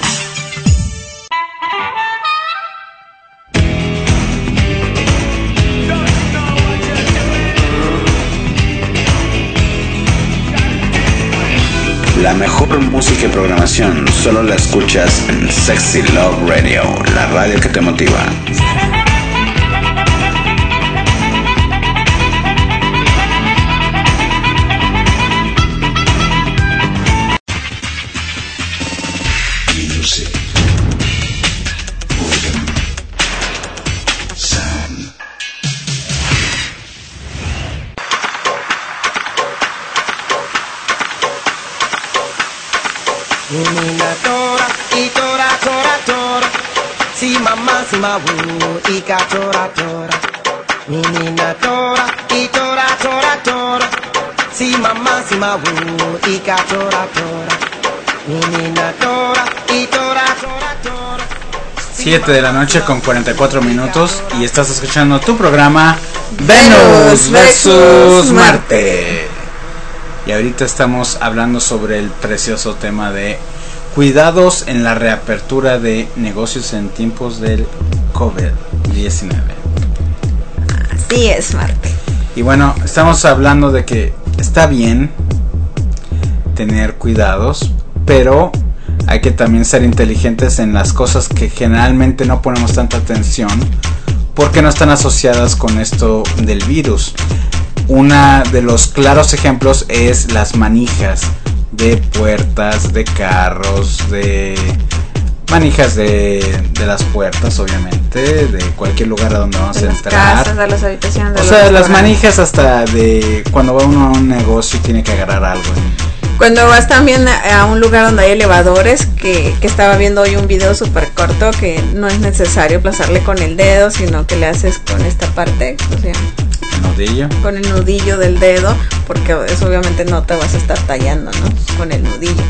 La mejor música y programación solo la escuchas en Sexy Love Radio, la radio que te motiva. Music. Rhythm. Sound. Nina tora, y tora, tora, tora. Si mamá, si ma wu, y ka tora, tora. Nina tora, y tora, tora, tora. Si mamá, si ma wu, y ka tora, tora. Nina tora, y tora, tora, tora. siete de la noche con cuarenta y cuatro minutos y estás escuchando tu programa Venus versus Marte. Y ahorita estamos hablando sobre el precioso tema de cuidados en la reapertura de negocios en tiempos del COVID diecinueve. Así es, Marte. Y bueno, estamos hablando de que está bien tener cuidados, pero hay que también ser inteligentes en las cosas que generalmente no ponemos tanta atención porque no están asociadas con esto del virus. Uno de los claros ejemplos es las manijas de puertas, de carros, de manijas de, de las puertas, obviamente, de cualquier lugar a donde vamos a entrar. Casas, de las habitaciones, de o los sea, las restaurantes. manijas hasta de cuando va uno a un negocio y tiene que agarrar algo. Cuando vas también a, a un lugar donde hay elevadores, que, que estaba viendo hoy un video súper corto, que no es necesario aplazarle con el dedo, sino que le haces con esta parte, o sea, El nudillo. con el nudillo del dedo, porque eso obviamente no te vas a estar tallando, ¿no? Con el nudillo.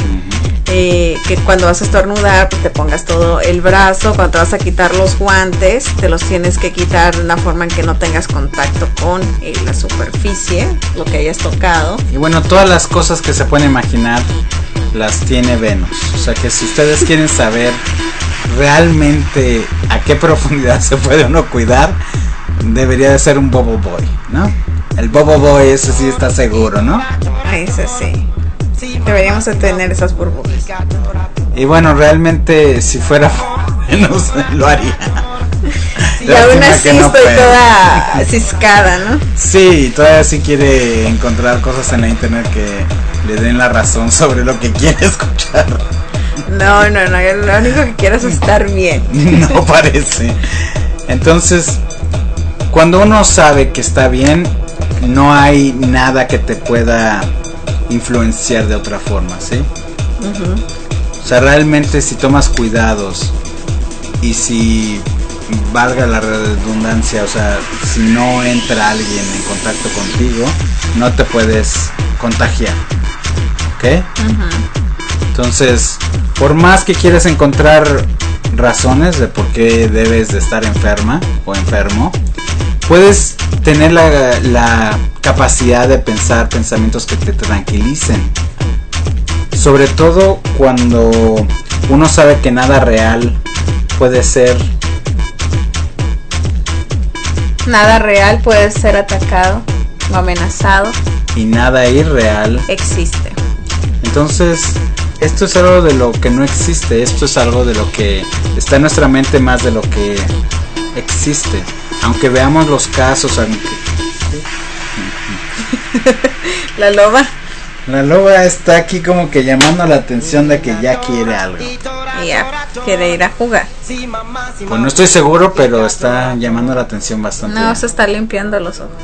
Eh, que cuando vas a estornudar, pues te pongas todo el brazo. Cuando te vas a quitar los guantes, te los tienes que quitar de una forma en que no tengas contacto con eh, la superficie, lo que hayas tocado. Y bueno, todas las cosas que se pueden imaginar las tiene Venus. O sea que si ustedes quieren saber realmente a qué profundidad se puede uno cuidar, debería de ser un Bobo Boy, ¿no? El Bobo Boy, ese sí está seguro, ¿no? Ese sí. Deberíamos de tener esas burbujas. Y bueno, realmente si fuera Venus lo haría. Y aún Lástima así que no estoy puede. toda ciscada, ¿no? Sí, todavía sí quiere encontrar cosas en la internet que le den la razón sobre lo que quiere escuchar. No, no, no, yo lo único que quiero es estar bien. No parece. Entonces, cuando uno sabe que está bien, no hay nada que te pueda influenciar de otra forma, ¿sí? Uh-huh. O sea, realmente si tomas cuidados y si, valga la redundancia, o sea, si no entra alguien en contacto contigo, no te puedes contagiar, ¿ok? Uh-huh. Entonces, por más que quieras encontrar razones de por qué debes de estar enferma o enfermo, puedes tener la, la capacidad de pensar pensamientos que te tranquilicen, sobre todo cuando uno sabe que nada real puede ser Nada real puede ser atacado o amenazado. y nada irreal existe. Entonces, esto es algo de lo que no existe, esto es algo de lo que está en nuestra mente más de lo que existe. Aunque veamos los casos, aunque... La loba. La loba está aquí como que llamando la atención de que ya quiere algo. Y ya quiere ir a jugar. Pues no estoy seguro, pero está llamando la atención bastante. No, se está limpiando los ojos.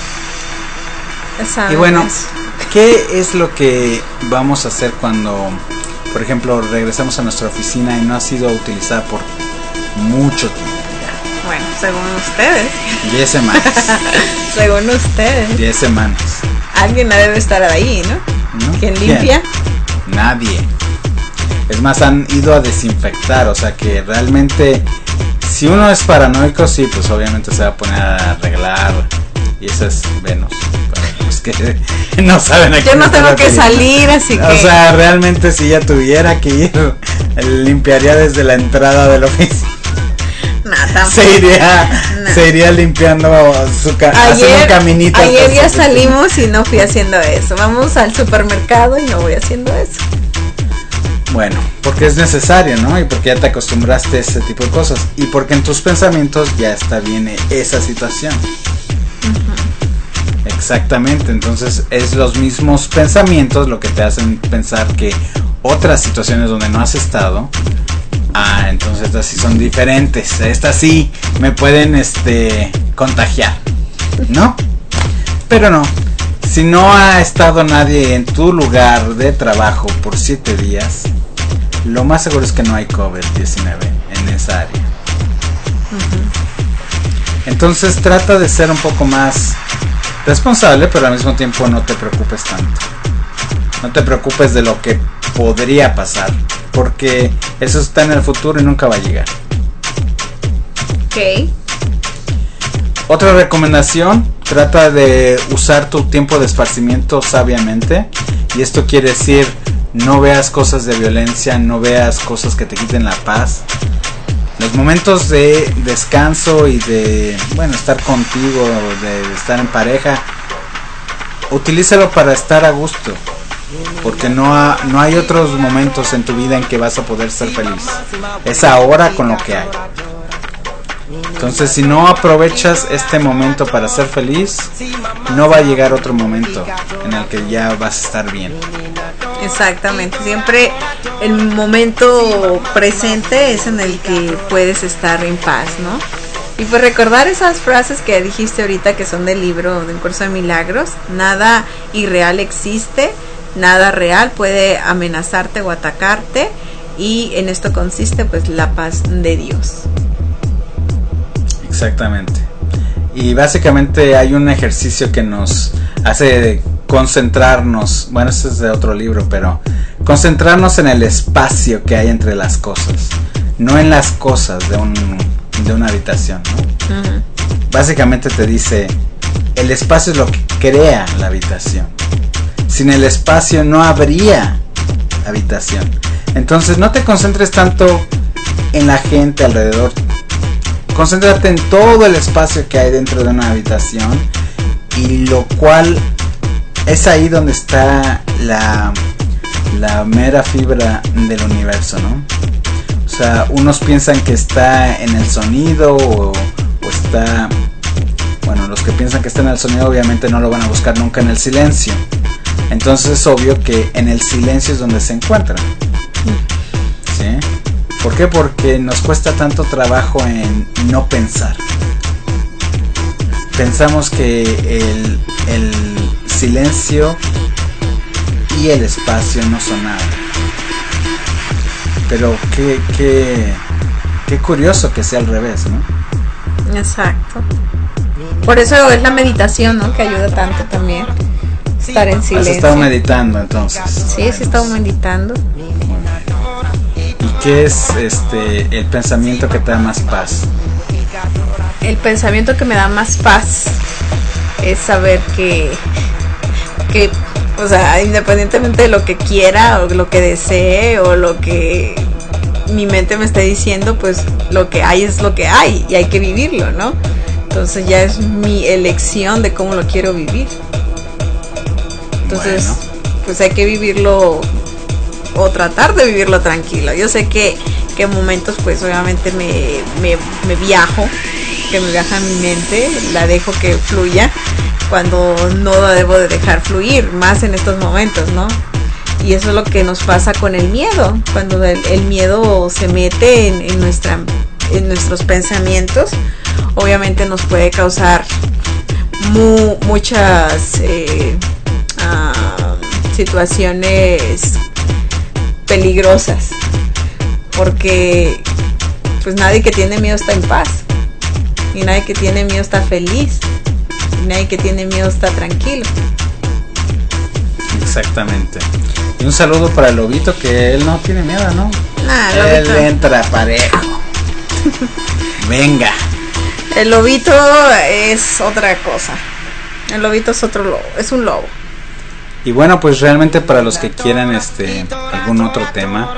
Esa Y bueno, es. ¿qué es lo que vamos a hacer cuando, por ejemplo, regresamos a nuestra oficina y no ha sido utilizada por mucho tiempo? Bueno, según ustedes. diez semanas. Según ustedes. diez semanas. Alguien debe estar ahí, ¿no? ¿No? ¿Quién limpia? ¿Quién? Nadie. Es más, han ido a desinfectar, o sea que realmente, si uno es paranoico, sí, pues obviamente se va a poner a arreglar. Y eso es Venus. Para los que no saben a Yo no tengo que salir, así que... O sea, realmente si ya tuviera que ir, limpiaría desde la entrada de la oficina. No, tampoco. Se iría No. Se iría limpiando su ca haciendo un caminito. Ayer ya salimos y no fui haciendo eso. Vamos al supermercado y no voy haciendo eso. Bueno, porque es necesario, ¿no? Y porque ya te acostumbraste a ese tipo de cosas. Y porque en tus pensamientos ya está bien esa situación. Uh-huh. Exactamente, entonces es los mismos pensamientos lo que te hacen pensar que otras situaciones donde no has estado, ah, entonces estas sí son diferentes, estas sí me pueden este contagiar, ¿no? Pero no, si no ha estado nadie en tu lugar de trabajo por siete días, lo más seguro es que no hay COVID diecinueve en esa área. Uh-huh. Entonces trata de ser un poco más responsable, pero al mismo tiempo no te preocupes tanto. No te preocupes de lo que podría pasar, porque eso está en el futuro y nunca va a llegar. Ok. Otra recomendación, trata de usar tu tiempo de esparcimiento sabiamente. Y esto quiere decir, no veas cosas de violencia, no veas cosas que te quiten la paz. Los momentos de descanso y de, bueno, estar contigo, de estar en pareja, utilízalo para estar a gusto. Porque no, ha, no hay otros momentos en tu vida en que vas a poder ser feliz. Es ahora con lo que hay. Entonces, si no aprovechas este momento para ser feliz, no va a llegar otro momento en el que ya vas a estar bien. Exactamente, siempre el momento presente es en el que puedes estar en paz, ¿no? Y pues recordar esas frases que dijiste ahorita, que son del libro de Un Curso de Milagros. Nada irreal existe, nada real puede amenazarte o atacarte, y en esto consiste pues la paz de Dios. Exactamente. Y básicamente hay un ejercicio que nos hace concentrarnos, bueno, este es de otro libro, pero concentrarnos en el espacio que hay entre las cosas, no en las cosas de un de una habitación, ¿no? Uh-huh. Básicamente te dice, el espacio es lo que crea la habitación. Sin el espacio no habría habitación. Entonces no te concentres tanto en la gente alrededor. Concéntrate en todo el espacio que hay dentro de una habitación, y lo cual es ahí donde está la, la mera fibra del universo, ¿no? O sea, unos piensan que está en el sonido o, o está... Bueno, los que piensan que está en el sonido obviamente no lo van a buscar nunca en el silencio. Entonces es obvio que en el silencio es donde se encuentra. ¿Sí? ¿Por qué? Porque nos cuesta tanto trabajo en no pensar. Pensamos que el, el silencio y el espacio no son nada. Pero qué, qué, qué curioso que sea al revés, ¿no? Exacto. Por eso es la meditación, ¿no? Que ayuda tanto también. Estar en silencio. ¿Has estado meditando entonces? Sí, sí he estado meditando. ¿Y qué es este el pensamiento que te da más paz? El pensamiento que me da más paz es saber que, que, o sea, independientemente de lo que quiera o lo que desee o lo que mi mente me esté diciendo, pues lo que hay es lo que hay y hay que vivirlo, ¿no? Entonces ya es mi elección de cómo lo quiero vivir. Entonces, bueno, pues hay que vivirlo o tratar de vivirlo tranquilo. Yo sé que, que en momentos pues obviamente me, me, me viajo, que me viaja mi mente, la dejo que fluya cuando no la debo de dejar fluir, más en estos momentos, ¿no? Y eso es lo que nos pasa con el miedo, cuando el, el miedo se mete en, en, nuestra, en nuestros pensamientos, obviamente nos puede causar mu, muchas eh, uh, situaciones peligrosas, porque pues nadie que tiene miedo está en paz, y nadie que tiene miedo está feliz, y nadie que tiene miedo está tranquilo. Exactamente. Y un saludo para el lobito, que él no tiene miedo, ¿no? Nah, él lobito entra parejo. Venga. El lobito es otra cosa. El lobito es otro lobo, es un lobo. Y bueno, pues realmente para los que quieran este algún otro tema,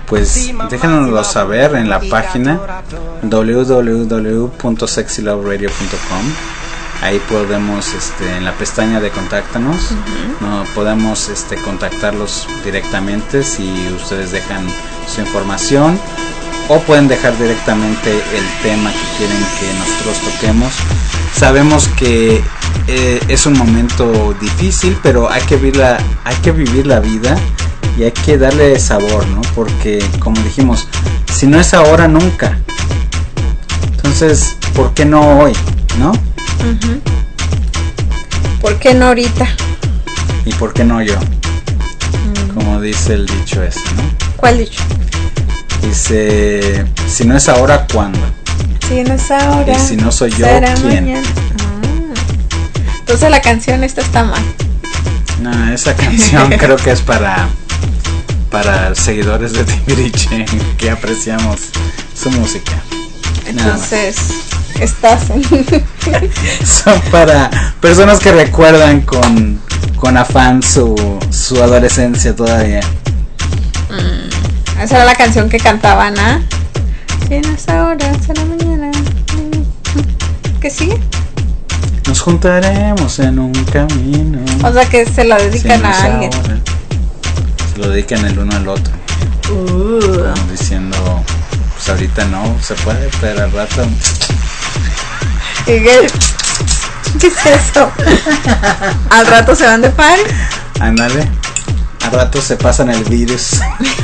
pues déjenoslo saber en la página doble u doble u doble u punto sexy love radio punto com. Ahí podemos, este, en la pestaña de contáctanos, uh-huh. no podemos este, contactarlos directamente si ustedes dejan su información, o pueden dejar directamente el tema que quieren que nosotros toquemos. Sabemos que eh, es un momento difícil, pero hay que vivir la, hay que vivir la vida y hay que darle sabor, ¿no? Porque, como dijimos, si no es ahora, nunca. Entonces, ¿por qué no hoy, no? Uh-huh. ¿Por qué no ahorita? ¿Y por qué no yo? Uh-huh. Como dice el dicho ese, ¿no? ¿Cuál dicho? Dice, si no es ahora, ¿cuándo? Si no es ahora, y si no soy yo, ¿quién? Ah. Entonces la canción esta está mal. No, esa canción creo que es para para seguidores de Timbiriche que apreciamos su música. Entonces estás son para personas que recuerdan con con afán su su adolescencia todavía. Mm, esa era la canción que cantaban, ¿ah? Si no es ahora, será mañana. ¿Qué sigue? Nos juntaremos en un camino. O sea que se la dedican si no a alguien. Ahora. Se lo dedican el uno al otro. Uh. Como diciendo, pues ahorita no se puede, pero al rato. ¿Qué, ¿Qué es eso? ¿Al rato se van de party? Ándale. Al rato se pasan el virus.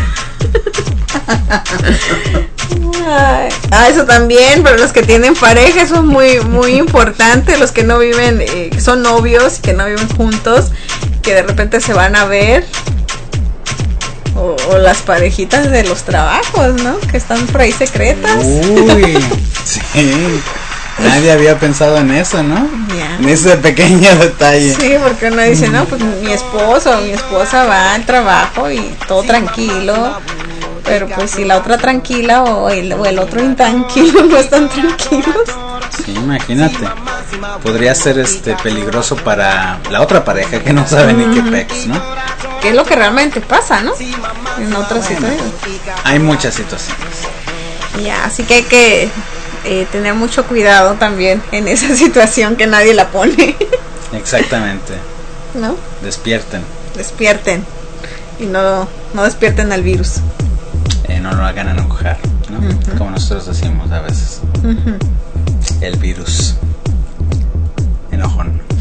Ah, eso también, pero los que tienen pareja, eso es muy muy importante. Los que no viven, eh, que son novios y que no viven juntos, que de repente se van a ver, o, o las parejitas de los trabajos, ¿no? Que están por ahí secretas. Uy, sí. Nadie había pensado en eso, ¿no? Yeah. En ese pequeño detalle. Sí, porque uno dice, no, pues mi esposo o mi esposa va al trabajo y todo tranquilo. Pero pues si la otra tranquila o el, o el otro intranquilo no están tranquilos. Sí, imagínate. Podría ser este peligroso para la otra pareja que no sabe mm. ni qué pex, ¿no? Que es lo que realmente pasa, ¿no? En otras situaciones. Hay muchas situaciones. Ya, así que hay que eh, tener mucho cuidado también en esa situación que nadie la pone. Exactamente. ¿No? Despierten. Despierten. Y no, no despierten al virus. Eh, no lo hagan enojar, ¿no? Uh-huh. Como nosotros decimos a veces. Uh-huh. El virus. Enojón.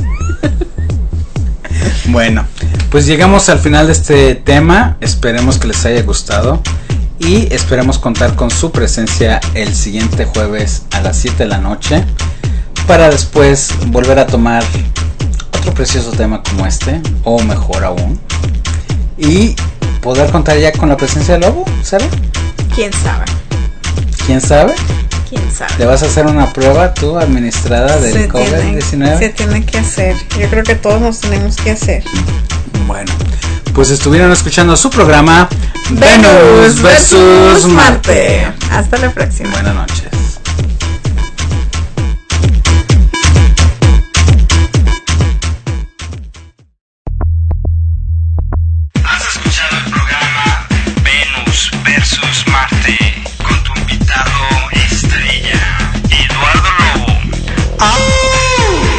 Bueno, pues llegamos al final de este tema. Esperemos que les haya gustado. Y esperemos contar con su presencia el siguiente jueves a las siete de la noche. Para después volver a tomar otro precioso tema como este. O mejor aún. Y poder contar ya con la presencia de Lobo, ¿sabe? ¿Quién sabe? ¿Quién sabe? ¿Quién sabe? ¿Le vas a hacer una prueba tú, administrada del COVID diecinueve? Se tiene que hacer. Yo creo que todos nos tenemos que hacer. Bueno, pues estuvieron escuchando su programa Venus versus Marte. Hasta la próxima. Buenas noches.